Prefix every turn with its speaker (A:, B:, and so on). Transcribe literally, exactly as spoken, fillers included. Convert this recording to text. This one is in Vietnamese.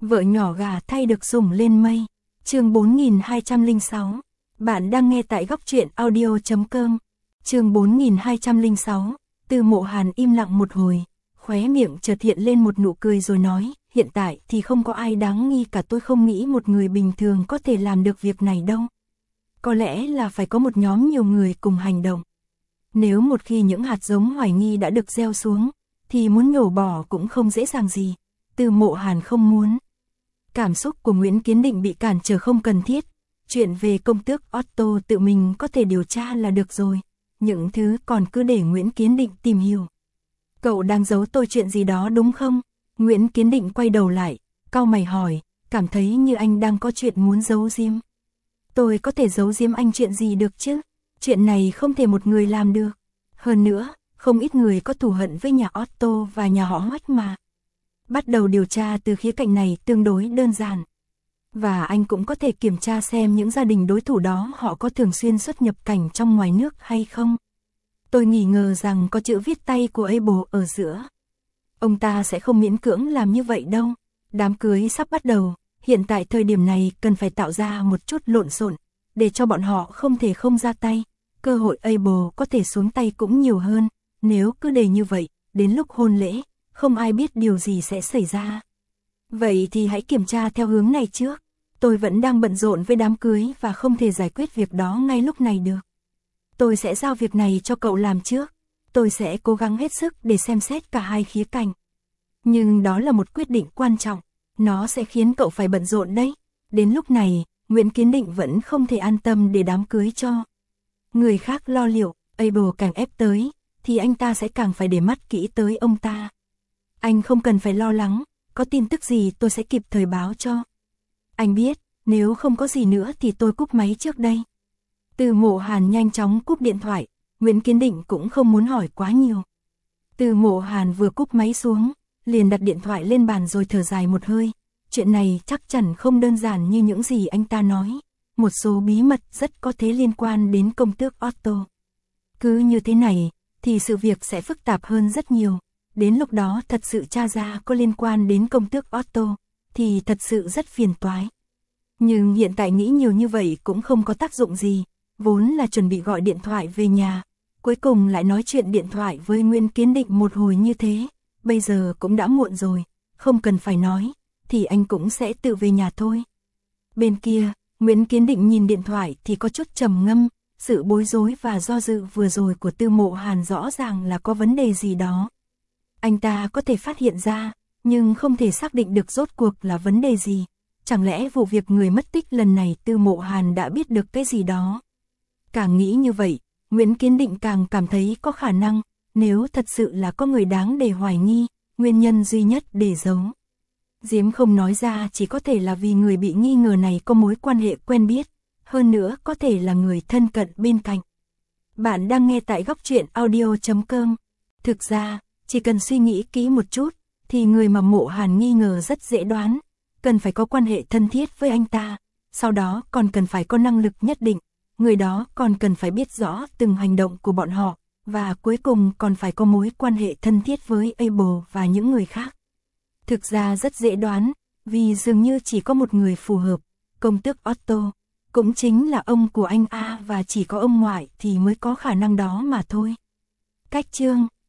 A: Vợ nhỏ gà thay được sủng lên mây. Chương bốn nghìn hai trăm lẻ sáu. Bạn đang nghe tại góc truyện audio chấm com. Chương bốn nghìn hai trăm lẻ sáu. Từ Mộ Hàn im lặng một hồi, khóe miệng chợt hiện lên một nụ cười rồi nói, hiện tại thì không có ai đáng nghi cả, tôi không nghĩ một người bình thường có thể làm được việc này đâu. Có lẽ là phải có một nhóm nhiều người cùng hành động. Nếu một khi những hạt giống hoài nghi đã được gieo xuống, thì muốn nhổ bỏ cũng không dễ dàng gì. Từ Mộ Hàn không muốn. Cảm xúc của Nguyễn Kiến Định bị cản trở không cần thiết. Chuyện về công tước Otto tự mình có thể điều tra là được rồi. Những thứ còn cứ để Nguyễn Kiến Định tìm hiểu. Cậu đang giấu tôi chuyện gì đó đúng không? Nguyễn Kiến Định quay đầu lại, cau mày hỏi, cảm thấy như anh đang có chuyện muốn giấu giếm. Tôi có thể giấu giếm anh chuyện gì được chứ? Chuyện này không thể một người làm được. Hơn nữa, không ít người có thù hận với nhà Otto và nhà họ Hoách mà. Bắt đầu điều tra từ khía cạnh này tương đối đơn giản. Và anh cũng có thể kiểm tra xem những gia đình đối thủ đó họ có thường xuyên xuất nhập cảnh trong ngoài nước hay không. Tôi nghi ngờ rằng có chữ viết tay của Abel ở giữa. Ông ta sẽ không miễn cưỡng làm như vậy đâu. Đám cưới sắp bắt đầu, hiện tại thời điểm này cần phải tạo ra một chút lộn xộn, để cho bọn họ không thể không ra tay. Cơ hội Abel có thể xuống tay cũng nhiều hơn, nếu cứ để như vậy, đến lúc hôn lễ, không ai biết điều gì sẽ xảy ra. Vậy thì hãy kiểm tra theo hướng này trước. Tôi vẫn đang bận rộn với đám cưới và không thể giải quyết việc đó ngay lúc này được. Tôi sẽ giao việc này cho cậu làm trước. Tôi sẽ cố gắng hết sức để xem xét cả hai khía cạnh. Nhưng đó là một quyết định quan trọng. Nó sẽ khiến cậu phải bận rộn đấy. Đến lúc này, Nguyễn Kiến Định vẫn không thể an tâm để đám cưới cho. Người khác lo liệu, Abel càng ép tới, thì anh ta sẽ càng phải để mắt kỹ tới ông ta. Anh không cần phải lo lắng, có tin tức gì tôi sẽ kịp thời báo cho. Anh biết, nếu không có gì nữa thì tôi cúp máy trước đây. Từ Mộ Hàn nhanh chóng cúp điện thoại, Nguyễn Kiến Định cũng không muốn hỏi quá nhiều. Từ Mộ Hàn vừa cúp máy xuống, liền đặt điện thoại lên bàn rồi thở dài một hơi. Chuyện này chắc chắn không đơn giản như những gì anh ta nói. Một số bí mật rất có thể liên quan đến công tước Otto. Cứ như thế này, thì sự việc sẽ phức tạp hơn rất nhiều. Đến lúc đó thật sự tra ra có liên quan đến công tước Otto, thì thật sự rất phiền toái. Nhưng hiện tại nghĩ nhiều như vậy cũng không có tác dụng gì. Vốn là chuẩn bị gọi điện thoại về nhà, cuối cùng lại nói chuyện điện thoại với Nguyễn Kiến Định một hồi như thế. Bây giờ cũng đã muộn rồi, không cần phải nói, thì anh cũng sẽ tự về nhà thôi. Bên kia, Nguyễn Kiến Định nhìn điện thoại thì có chút trầm ngâm. Sự bối rối và do dự vừa rồi của Từ Mộ Hàn rõ ràng là có vấn đề gì đó. Anh ta có thể phát hiện ra, nhưng không thể xác định được rốt cuộc là vấn đề gì. Chẳng lẽ vụ việc người mất tích lần này Từ Mộ Hàn đã biết được cái gì đó? Càng nghĩ như vậy, Nguyễn Kiến Định càng cảm thấy có khả năng, nếu thật sự là có người đáng để hoài nghi, nguyên nhân duy nhất để giấu. Giếm không nói ra chỉ có thể là vì người bị nghi ngờ này có mối quan hệ quen biết, hơn nữa có thể là người thân cận bên cạnh. Bạn đang nghe tại góc truyện audio chấm com. Thực ra, chỉ cần suy nghĩ kỹ một chút, thì người mà Mộ Hàn nghi ngờ rất dễ đoán, cần phải có quan hệ thân thiết với anh ta, sau đó còn cần phải có năng lực nhất định, người đó còn cần phải biết rõ từng hành động của bọn họ, và cuối cùng còn phải có mối quan hệ thân thiết với Abel và những người khác. Thực ra rất dễ đoán, vì dường như chỉ có một người phù hợp, công tước Otto, cũng chính là ông của anh A, và chỉ có ông ngoại thì mới có khả năng đó mà thôi. Cách chương